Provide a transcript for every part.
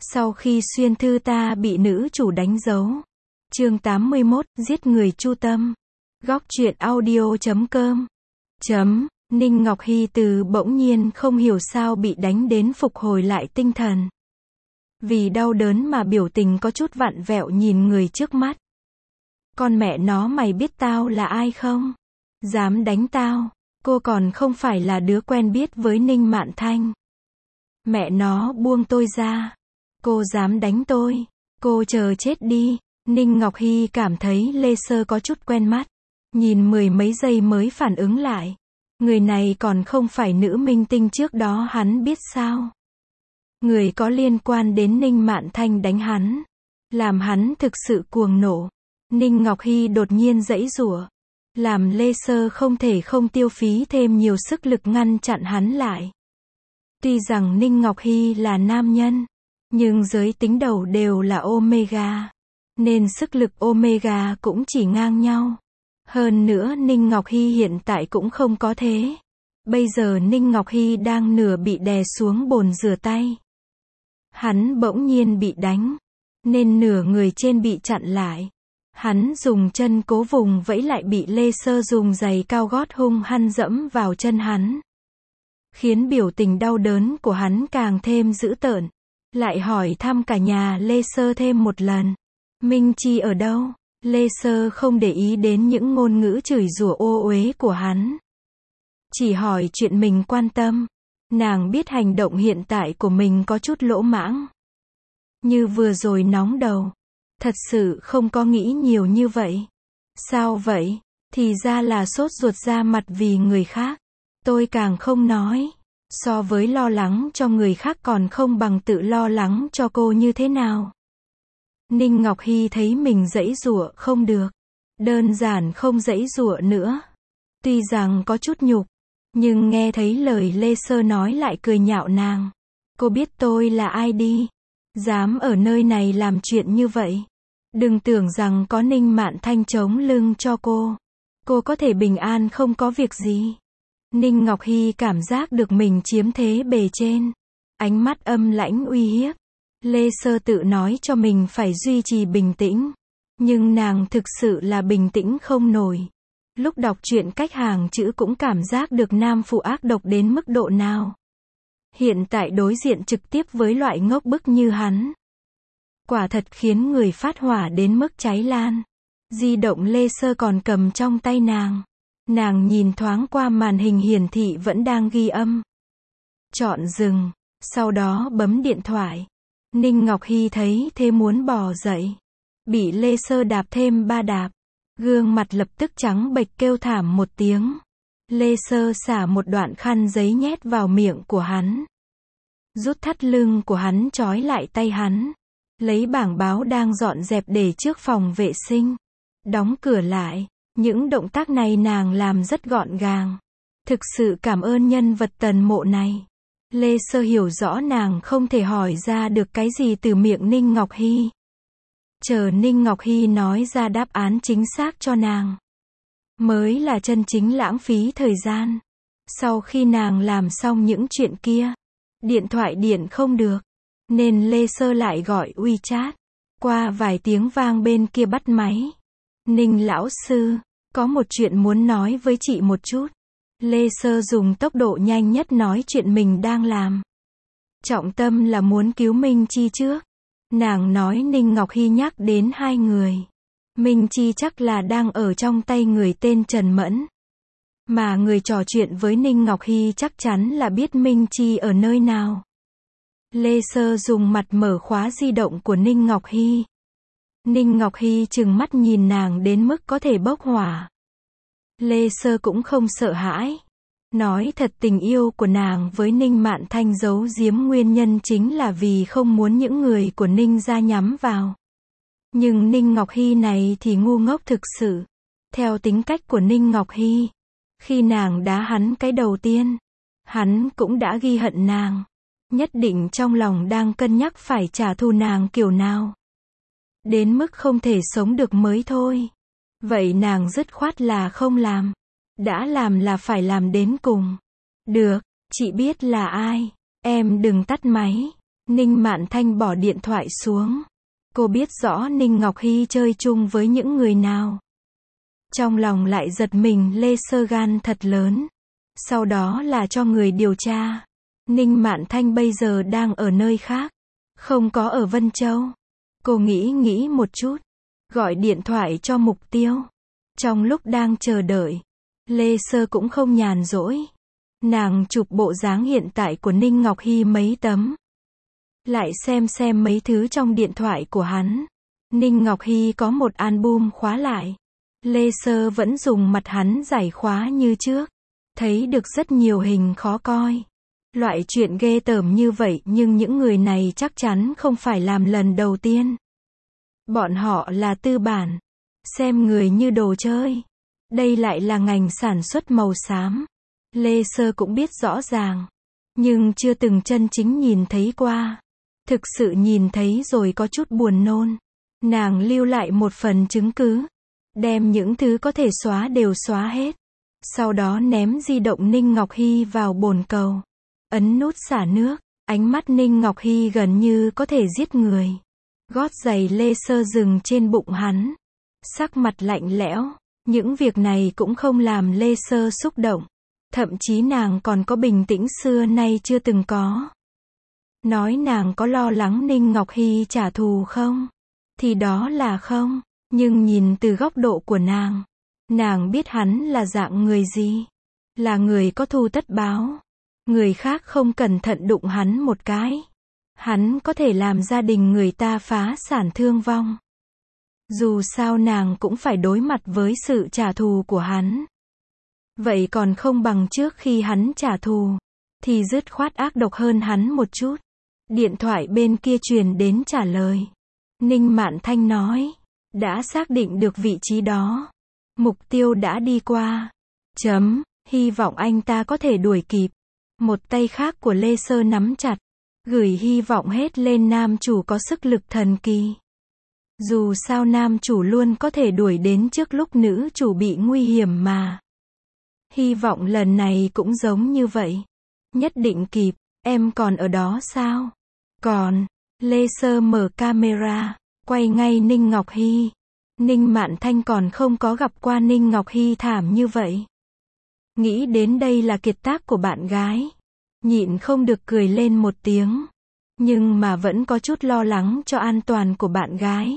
Sau khi xuyên thư ta bị nữ chủ đánh dấu. Chương 81, giết người chu tâm. Góc truyện audio.com. Ninh Ngọc Hy từ bỗng nhiên không hiểu sao bị đánh đến phục hồi lại tinh thần. Vì đau đớn mà biểu tình có chút vặn vẹo nhìn người trước mắt. Con mẹ nó, mày biết tao là ai không? Dám đánh tao, cô còn không phải là đứa quen biết với Ninh Mạn Thanh. Mẹ nó, buông tôi ra. Cô dám đánh tôi, cô chờ chết đi. Ninh Ngọc Hy cảm thấy Lê Sơ có chút quen mắt. Nhìn mười mấy giây mới phản ứng lại. Người này còn không phải nữ minh tinh trước đó hắn biết sao? Người có liên quan đến Ninh Mạn Thanh đánh hắn. Làm hắn thực sự cuồng nộ. Ninh Ngọc Hy đột nhiên giãy giụa. Làm Lê Sơ không thể không tiêu phí thêm nhiều sức lực ngăn chặn hắn lại. Tuy rằng Ninh Ngọc Hy là nam nhân, nhưng giới tính đầu đều là Omega. Nên sức lực Omega cũng chỉ ngang nhau. Hơn nữa Ninh Ngọc Hy hiện tại cũng không có thế. Bây giờ Ninh Ngọc Hy đang nửa bị đè xuống bồn rửa tay. Hắn bỗng nhiên bị đánh, nên nửa người trên bị chặn lại. Hắn dùng chân cố vùng vẫy lại bị Lê Sơ dùng giày cao gót hung hăng dẫm vào chân hắn. Khiến biểu tình đau đớn của hắn càng thêm dữ tợn. Lại hỏi thăm cả nhà Lê Sơ thêm một lần. Minh Chi ở đâu? Lê Sơ không để ý đến những ngôn ngữ chửi rủa ô uế của hắn. Chỉ hỏi chuyện mình quan tâm. Nàng biết hành động hiện tại của mình có chút lỗ mãng. Như vừa rồi nóng đầu. Thật sự không có nghĩ nhiều như vậy. Sao vậy? Thì ra là sốt ruột ra mặt vì người khác. Tôi càng không nói. So với lo lắng cho người khác còn không bằng tự lo lắng cho cô như thế nào. Ninh Ngọc Hy thấy mình giãy giụa không được. Đơn giản không giãy giụa nữa. Tuy rằng có chút nhục, nhưng nghe thấy lời Lê Sơ nói lại cười nhạo nàng. Cô biết tôi là ai đi? Dám ở nơi này làm chuyện như vậy. Đừng tưởng rằng có Ninh Mạn Thanh chống lưng cho cô. Cô có thể bình an không có việc gì. Ninh Ngọc Hy cảm giác được mình chiếm thế bề trên. Ánh mắt âm lãnh uy hiếp. Lê Sơ tự nói cho mình phải duy trì bình tĩnh. Nhưng nàng thực sự là bình tĩnh không nổi. Lúc đọc truyện cách hàng chữ cũng cảm giác được nam phụ ác độc đến mức độ nào. Hiện tại đối diện trực tiếp với loại ngốc bức như hắn. Quả thật khiến người phát hỏa đến mức cháy lan. Di động Lê Sơ còn cầm trong tay nàng. Nàng nhìn thoáng qua màn hình hiển thị vẫn đang ghi âm. Chọn dừng. Sau đó bấm điện thoại. Ninh Ngọc Hy thấy thế muốn bò dậy. Bị Lê Sơ đạp thêm 3 đạp. Gương mặt lập tức trắng bệch kêu thảm một tiếng. Lê Sơ xả một đoạn khăn giấy nhét vào miệng của hắn. Rút thắt lưng của hắn trói lại tay hắn. Lấy bảng báo đang dọn dẹp để trước phòng vệ sinh. Đóng cửa lại. Những động tác này nàng làm rất gọn gàng. Thực sự cảm ơn nhân vật Tần Mộ này. Lê Sơ hiểu rõ nàng không thể hỏi ra được cái gì từ miệng Ninh Ngọc Hy. Chờ Ninh Ngọc Hy nói ra đáp án chính xác cho nàng. Mới là chân chính lãng phí thời gian. Sau khi nàng làm xong những chuyện kia. Điện thoại điện không được. Nên Lê Sơ lại gọi WeChat. Qua vài tiếng vang bên kia bắt máy. Ninh lão sư, có một chuyện muốn nói với chị một chút. Lê Sơ dùng tốc độ nhanh nhất nói chuyện mình đang làm. Trọng tâm là muốn cứu Minh Chi trước. Nàng nói Ninh Ngọc Hy nhắc đến hai người. Minh Chi chắc là đang ở trong tay người tên Trần Mẫn. Mà người trò chuyện với Ninh Ngọc Hy chắc chắn là biết Minh Chi ở nơi nào. Lê Sơ dùng mặt mở khóa di động của Ninh Ngọc Hy. Ninh Ngọc Hy trừng mắt nhìn nàng đến mức có thể bốc hỏa. Lê Sơ cũng không sợ hãi. Nói thật, tình yêu của nàng với Ninh Mạn Thanh giấu giếm nguyên nhân chính là vì không muốn những người của Ninh gia nhắm vào. Nhưng Ninh Ngọc Hy này thì ngu ngốc thực sự. Theo tính cách của Ninh Ngọc Hy, khi nàng đá hắn cái đầu tiên, hắn cũng đã ghi hận nàng. Nhất định trong lòng đang cân nhắc phải trả thù nàng kiểu nào. Đến mức không thể sống được mới thôi. Vậy nàng dứt khoát là không làm. Đã làm là phải làm đến cùng. Được, chị biết là ai. Em đừng tắt máy. Ninh Mạn Thanh bỏ điện thoại xuống. Cô biết rõ Ninh Ngọc Hy chơi chung với những người nào. Trong lòng lại giật mình, Lê Sơ gan thật lớn. Sau đó là cho người điều tra. Ninh Mạn Thanh bây giờ đang ở nơi khác, không có ở Vân Châu. Cô nghĩ một chút, gọi điện thoại cho Mục Tiêu. Trong lúc đang chờ đợi, Lê Sơ cũng không nhàn rỗi. Nàng chụp bộ dáng hiện tại của Ninh Ngọc Hy mấy tấm. Lại xem mấy thứ trong điện thoại của hắn. Ninh Ngọc Hy có một album khóa lại. Lê Sơ vẫn dùng mặt hắn giải khóa như trước. Thấy được rất nhiều hình khó coi. Loại chuyện ghê tởm như vậy nhưng những người này chắc chắn không phải làm lần đầu tiên. Bọn họ là tư bản. Xem người như đồ chơi. Đây lại là ngành sản xuất màu xám. Lê Sơ cũng biết rõ ràng. Nhưng chưa từng chân chính nhìn thấy qua. Thực sự nhìn thấy rồi có chút buồn nôn. Nàng lưu lại một phần chứng cứ. Đem những thứ có thể xóa đều xóa hết. Sau đó ném di động Ninh Ngọc Hy vào bồn cầu. Ấn nút xả nước. Ánh mắt Ninh Ngọc Hy gần như có thể giết người. Gót giày Lê Sơ dừng trên bụng hắn. Sắc mặt lạnh lẽo. Những việc này cũng không làm Lê Sơ xúc động. Thậm chí nàng còn có bình tĩnh xưa nay chưa từng có. Nói nàng có lo lắng Ninh Ngọc Hy trả thù không? Thì đó là không. Nhưng nhìn từ góc độ của nàng biết hắn là dạng người gì? Là người có thù tất báo. Người khác không cẩn thận đụng hắn một cái. Hắn có thể làm gia đình người ta phá sản thương vong. Dù sao nàng cũng phải đối mặt với sự trả thù của hắn. Vậy còn không bằng trước khi hắn trả thù, thì dứt khoát ác độc hơn hắn một chút. Điện thoại bên kia truyền đến trả lời. Ninh Mạn Thanh nói, đã xác định được vị trí đó. Mục Tiêu đã đi qua. Hy vọng anh ta có thể đuổi kịp. Một tay khác của Lê Sơ nắm chặt. Gửi hy vọng hết lên nam chủ có sức lực thần kỳ. Dù sao nam chủ luôn có thể đuổi đến trước lúc nữ chủ bị nguy hiểm mà. Hy vọng lần này cũng giống như vậy. Nhất định kịp. Em còn ở đó sao? Còn. Lê Sơ mở camera, quay ngay Ninh Ngọc Hy. Ninh Mạn Thanh còn không có gặp qua Ninh Ngọc Hy thảm như vậy. Nghĩ đến đây là kiệt tác của bạn gái. Nhịn không được cười lên một tiếng. Nhưng mà vẫn có chút lo lắng cho an toàn của bạn gái.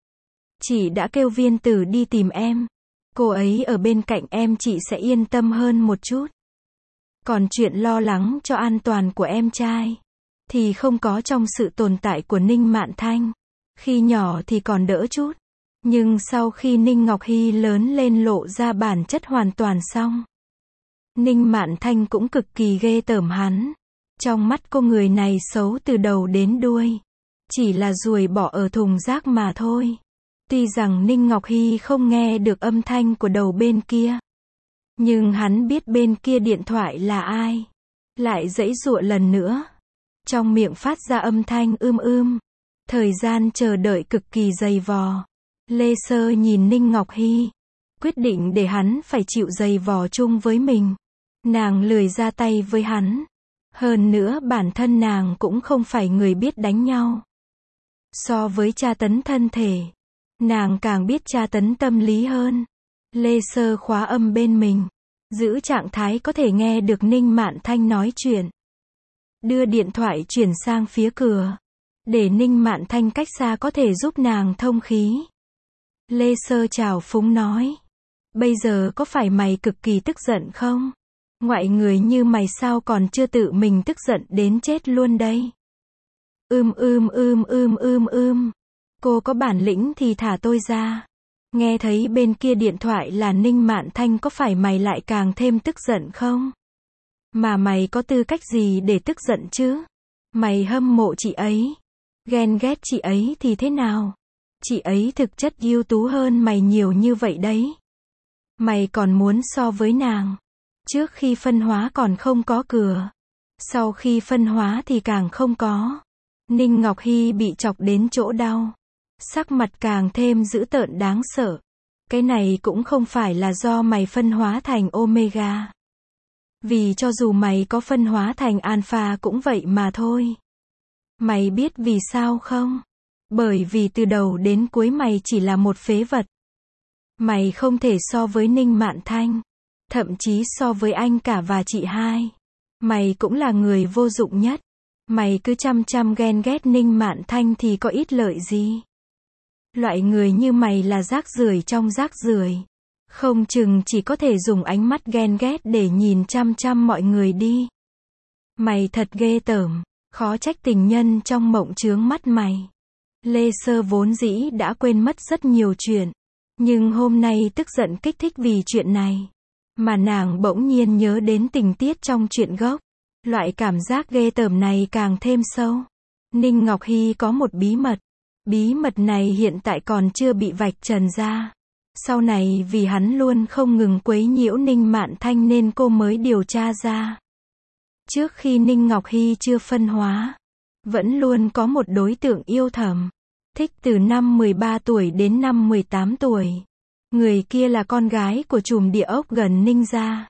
Chị đã kêu Viên Tử đi tìm em. Cô ấy ở bên cạnh em chị sẽ yên tâm hơn một chút. Còn chuyện lo lắng cho an toàn của em trai thì không có trong sự tồn tại của Ninh Mạn Thanh. Khi nhỏ thì còn đỡ chút. Nhưng sau khi Ninh Ngọc Hy lớn lên lộ ra bản chất hoàn toàn xong. Ninh Mạn Thanh cũng cực kỳ ghê tởm hắn. Trong mắt cô người này xấu từ đầu đến đuôi. Chỉ là ruồi bỏ ở thùng rác mà thôi. Tuy rằng Ninh Ngọc Hy không nghe được âm thanh của đầu bên kia. Nhưng hắn biết bên kia điện thoại là ai. Lại giãy giụa lần nữa. Trong miệng phát ra âm thanh Thời gian chờ đợi cực kỳ dày vò. Lê Sơ nhìn Ninh Ngọc Hy. Quyết định để hắn phải chịu dày vò chung với mình. Nàng lười ra tay với hắn. Hơn nữa bản thân nàng cũng không phải người biết đánh nhau. So với tra tấn thân thể, nàng càng biết tra tấn tâm lý hơn. Lê Sơ khóa âm bên mình. Giữ trạng thái có thể nghe được Ninh Mạn Thanh nói chuyện. Đưa điện thoại chuyển sang phía cửa. Để Ninh Mạn Thanh cách xa có thể giúp nàng thông khí. Lê Sơ trào phúng nói. Bây giờ có phải mày cực kỳ tức giận không? Ngoại người như mày sao còn chưa tự mình tức giận đến chết luôn đây? Cô có bản lĩnh thì thả tôi ra. Nghe thấy bên kia điện thoại là Ninh Mạn Thanh, có phải mày lại càng thêm tức giận không? Mà mày có tư cách gì để tức giận chứ? Mày hâm mộ chị ấy, ghen ghét chị ấy thì thế nào? Chị ấy thực chất ưu tú hơn mày nhiều như vậy đấy. Mày còn muốn so với nàng. Trước khi phân hóa còn không có cửa. Sau khi phân hóa thì càng không có. Ninh Ngọc Hy bị chọc đến chỗ đau. Sắc mặt càng thêm dữ tợn đáng sợ. Cái này cũng không phải là do mày phân hóa thành Omega. Vì cho dù mày có phân hóa thành Alpha cũng vậy mà thôi. Mày biết vì sao không? Bởi vì từ đầu đến cuối mày chỉ là một phế vật. Mày không thể so với Ninh Mạn Thanh. Thậm chí so với anh cả và chị hai. Mày cũng là người vô dụng nhất. Mày cứ chăm ghen ghét Ninh Mạn Thanh thì có ích lợi gì? Loại người như mày là rác rưởi trong rác rưởi. Không chừng chỉ có thể dùng ánh mắt ghen ghét để nhìn chăm mọi người đi. Mày thật ghê tởm, khó trách tình nhân trong mộng chướng mắt mày. Lê Sơ vốn dĩ đã quên mất rất nhiều chuyện. Nhưng hôm nay tức giận kích thích vì chuyện này. Mà nàng bỗng nhiên nhớ đến tình tiết trong chuyện gốc. Loại cảm giác ghê tởm này càng thêm sâu. Ninh Ngọc Hy có một bí mật. Bí mật này hiện tại còn chưa bị vạch trần ra. Sau này vì hắn luôn không ngừng quấy nhiễu Ninh Mạn Thanh nên cô mới điều tra ra. Trước khi Ninh Ngọc Hy chưa phân hóa, vẫn luôn có một đối tượng yêu thầm. Thích từ năm 13 tuổi đến năm 18 tuổi. Người kia là con gái của trùm địa ốc gần Ninh gia.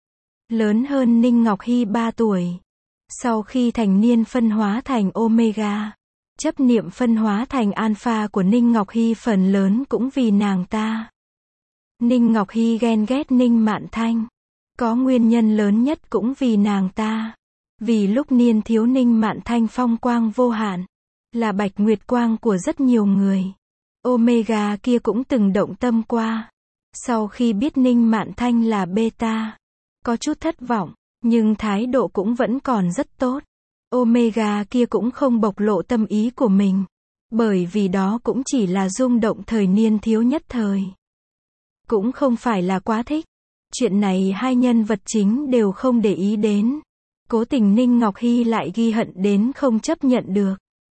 Lớn hơn Ninh Ngọc Hy 3 tuổi. Sau khi thành niên phân hóa thành Omega. Chấp niệm phân hóa thành Alpha của Ninh Ngọc Hy phần lớn cũng vì nàng ta. Ninh Ngọc Hy ghen ghét Ninh Mạn Thanh. Có nguyên nhân lớn nhất cũng vì nàng ta. Vì lúc niên thiếu Ninh Mạn Thanh phong quang vô hạn. Là bạch nguyệt quang của rất nhiều người. Omega kia cũng từng động tâm qua. Sau khi biết Ninh Mạn Thanh là beta. Có chút thất vọng. Nhưng thái độ cũng vẫn còn rất tốt. Omega kia cũng không bộc lộ tâm ý của mình. Bởi vì đó cũng chỉ là rung động thời niên thiếu nhất thời. Cũng không phải là quá thích. Chuyện này hai nhân vật chính đều không để ý đến. Cố tình Ninh Ngọc Hy lại ghi hận đến không chấp nhận được.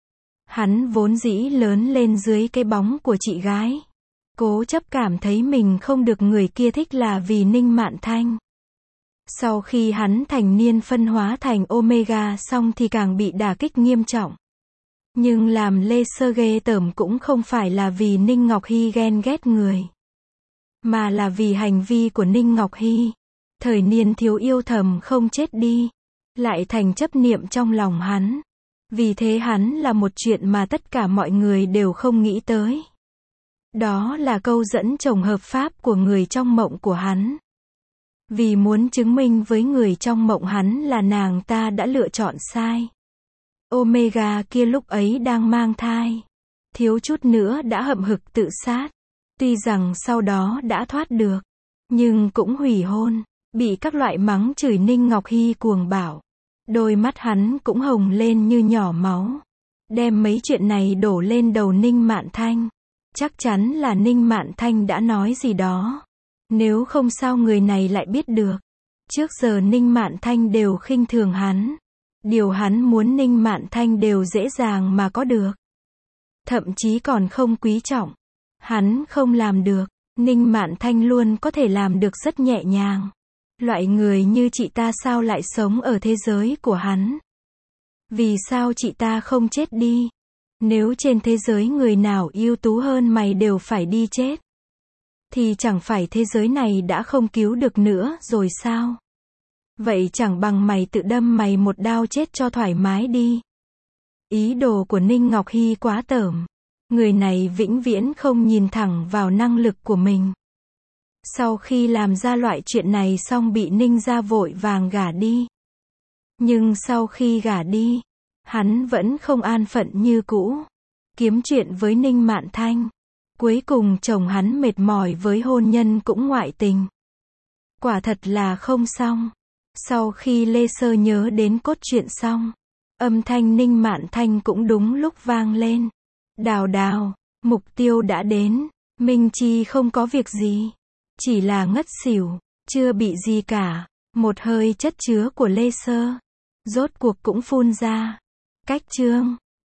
Hắn vốn dĩ lớn lên dưới cái bóng của chị gái. Cố chấp cảm thấy mình không được người kia thích là vì Ninh Mạn Thanh. Sau khi hắn thành niên phân hóa thành Omega xong thì càng bị đả kích nghiêm trọng. Nhưng làm Lê Sơ ghê tởm cũng không phải là vì Ninh Ngọc Hy ghen ghét người. Mà là vì hành vi của Ninh Ngọc Hy. Thời niên thiếu yêu thầm không chết đi. Lại thành chấp niệm trong lòng hắn. Vì thế hắn là một chuyện mà tất cả mọi người đều không nghĩ tới. Đó là câu dẫn chồng hợp pháp của người trong mộng của hắn. Vì muốn chứng minh với người trong mộng hắn là nàng ta đã lựa chọn sai. Omega kia lúc ấy đang mang thai. Thiếu chút nữa đã hậm hực tự sát. Tuy rằng sau đó đã thoát được. Nhưng cũng hủy hôn. Bị các loại mắng chửi Ninh Ngọc Hy cuồng bạo. Đôi mắt hắn cũng hồng lên như nhỏ máu. Đem mấy chuyện này đổ lên đầu Ninh Mạn Thanh. Chắc chắn là Ninh Mạn Thanh đã nói gì đó. Nếu không sao người này lại biết được. Trước giờ Ninh Mạn Thanh đều khinh thường hắn. Điều hắn muốn Ninh Mạn Thanh đều dễ dàng mà có được. Thậm chí còn không quý trọng. Hắn không làm được. Ninh Mạn Thanh luôn có thể làm được rất nhẹ nhàng. Loại người như chị ta sao lại sống ở thế giới của hắn? Vì sao chị ta không chết đi? Nếu trên thế giới người nào ưu tú hơn mày đều phải đi chết. Thì chẳng phải thế giới này đã không cứu được nữa rồi sao? Vậy chẳng bằng mày tự đâm mày một đao chết cho thoải mái đi. Ý đồ của Ninh Ngọc Hy quá tởm. Người này vĩnh viễn không nhìn thẳng vào năng lực của mình. Sau khi làm ra loại chuyện này xong bị Ninh gia vội vàng gả đi. Nhưng sau khi gả đi, hắn vẫn không an phận như cũ. Kiếm chuyện với Ninh Mạn Thanh. Cuối cùng chồng hắn mệt mỏi với hôn nhân cũng ngoại tình. Quả thật là không xong. Sau khi Lê Sơ nhớ đến cốt truyện xong, âm thanh Ninh Mạn Thanh cũng đúng lúc vang lên. Đào đào, mục tiêu đã đến. Minh Chi không có việc gì. Chỉ là ngất xỉu, chưa bị gì cả. Một hơi chất chứa của Lê Sơ. Rốt cuộc cũng phun ra. Cách chương.